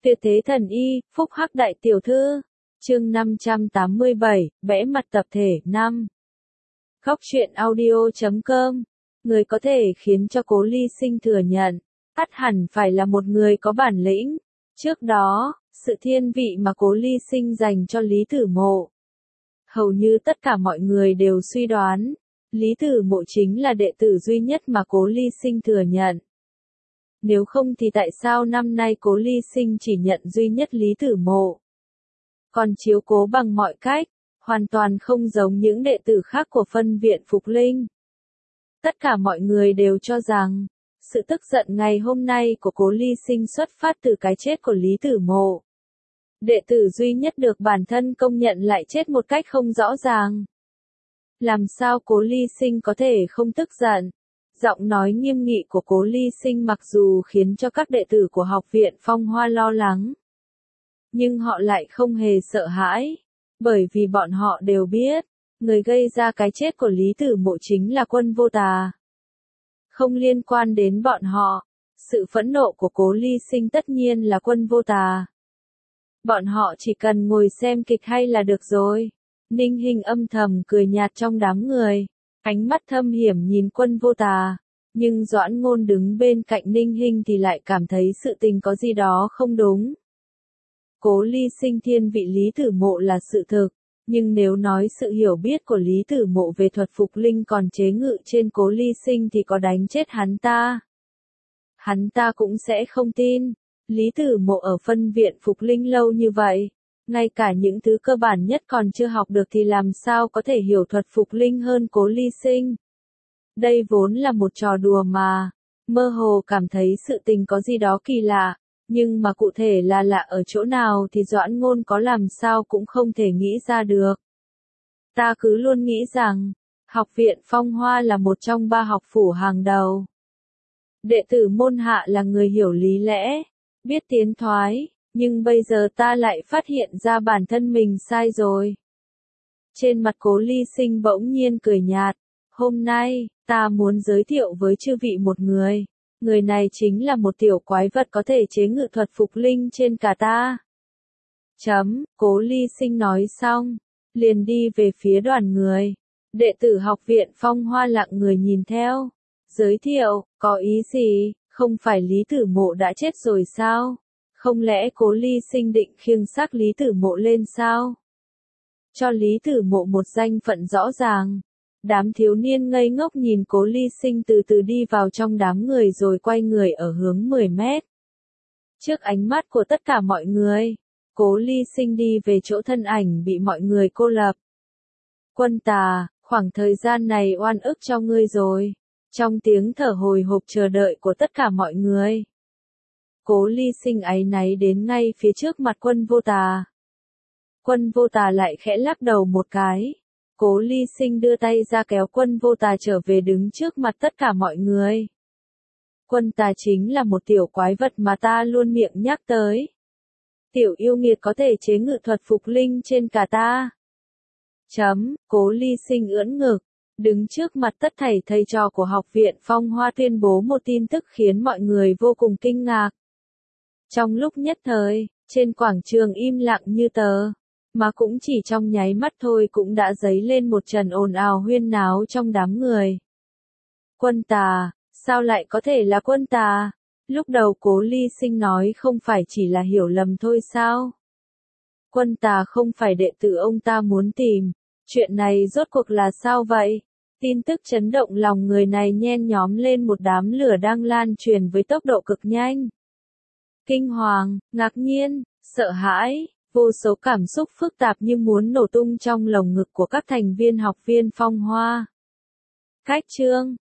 Tuyệt thế thần y, phúc hắc đại tiểu thư. Chương 587, vẽ mặt tập thể 5. Góc truyện audio.com. Người có thể khiến cho Cố Ly Sinh thừa nhận, ắt hẳn phải là một người có bản lĩnh. Trước đó, sự thiên vị mà Cố Ly Sinh dành cho Lý Tử Mộ, hầu như tất cả mọi người đều suy đoán, Lý Tử Mộ chính là đệ tử duy nhất mà Cố Ly Sinh thừa nhận. Nếu không thì tại sao năm nay Cố Ly Sinh chỉ nhận duy nhất Lý Tử Mộ, còn chiếu cố bằng mọi cách, hoàn toàn không giống những đệ tử khác của phân viện Phục Linh. Tất cả mọi người đều cho rằng, sự tức giận ngày hôm nay của Cố Ly Sinh xuất phát từ cái chết của Lý Tử Mộ. Đệ tử duy nhất được bản thân công nhận lại chết một cách không rõ ràng. Làm sao Cố Ly Sinh có thể không tức giận? Giọng nói nghiêm nghị của Cố Ly Sinh mặc dù khiến cho các đệ tử của học viện Phong Hoa lo lắng, nhưng họ lại không hề sợ hãi, bởi vì bọn họ đều biết, người gây ra cái chết của Lý Tử Mộ chính là Quân Vô Tà. Không liên quan đến bọn họ, sự phẫn nộ của Cố Ly Sinh tất nhiên là Quân Vô Tà. Bọn họ chỉ cần ngồi xem kịch hay là được rồi. Ninh Hinh âm thầm cười nhạt trong đám người, ánh mắt thâm hiểm nhìn Quân Vô Tà, nhưng Doãn Ngôn đứng bên cạnh Ninh Hinh thì lại cảm thấy sự tình có gì đó không đúng. Cố Ly Sinh thiên vị Lý Tử Mộ là sự thực, nhưng nếu nói sự hiểu biết của Lý Tử Mộ về thuật Phục Linh còn chế ngự trên Cố Ly Sinh thì có đánh chết hắn ta cũng sẽ không tin. Lý Tử Mộ ở phân viện Phục Linh lâu như vậy, ngay cả những thứ cơ bản nhất còn chưa học được thì làm sao có thể hiểu thuật Phục Linh hơn Cố Ly Sinh. Đây vốn là một trò đùa mà, mơ hồ cảm thấy sự tình có gì đó kỳ lạ, nhưng mà cụ thể là lạ ở chỗ nào thì Doãn Ngôn có làm sao cũng không thể nghĩ ra được. Ta cứ luôn nghĩ rằng, học viện Phong Hoa là một trong 3 học phủ hàng đầu. Đệ tử môn hạ là người hiểu lý lẽ, biết tiến thoái, nhưng bây giờ ta lại phát hiện ra bản thân mình sai rồi. Trên mặt Cố Ly Sinh bỗng nhiên cười nhạt, hôm nay, ta muốn giới thiệu với chư vị một người. Người này chính là một tiểu quái vật có thể chế ngự thuật Phục Linh trên cả ta. Cố Ly Sinh nói xong, liền đi về phía đoàn người. Đệ tử học viện Phong Hoa lặng người nhìn theo. Giới thiệu, có ý gì, không phải Lý Tử Mộ đã chết rồi sao? Không lẽ Cố Ly Sinh định khiêng xác Lý Tử Mộ lên sao? Cho Lý Tử Mộ một danh phận rõ ràng. Đám thiếu niên ngây ngốc nhìn Cố Ly Sinh từ từ đi vào trong đám người rồi quay người ở hướng 10 mét. Trước ánh mắt của tất cả mọi người, Cố Ly Sinh đi về chỗ thân ảnh bị mọi người cô lập. Quân Tà, khoảng thời gian này oan ức cho ngươi rồi. Trong tiếng thở hồi hộp chờ đợi của tất cả mọi người, Cố Ly Sinh áy náy đến ngay phía trước mặt Quân Vô Tà. Quân Vô Tà lại khẽ lắc đầu một cái. Cố Ly Sinh đưa tay ra kéo Quân Vô Tà trở về đứng trước mặt tất cả mọi người. Quân Tà chính là một tiểu quái vật mà ta luôn miệng nhắc tới. Tiểu yêu nghiệt có thể chế ngự thuật Phục Linh trên cả ta. Cố Ly Sinh ưỡn ngực, đứng trước mặt tất thảy thầy trò của học viện Phong Hoa tuyên bố một tin tức khiến mọi người vô cùng kinh ngạc. Trong lúc nhất thời, trên quảng trường im lặng như tờ. Mà cũng chỉ trong nháy mắt thôi cũng đã dấy lên một trận ồn ào huyên náo trong đám người. Quân Tà, sao lại có thể là Quân Tà? Lúc đầu Cố Ly Sinh nói không phải chỉ là hiểu lầm thôi sao? Quân Tà không phải đệ tử ông ta muốn tìm. Chuyện này rốt cuộc là sao vậy? Tin tức chấn động lòng người này nhen nhóm lên một đám lửa đang lan truyền với tốc độ cực nhanh. Kinh hoàng, ngạc nhiên, sợ hãi. Vô số cảm xúc phức tạp như muốn nổ tung trong lồng ngực của các thành viên học viên Phong Hoa. Cách chương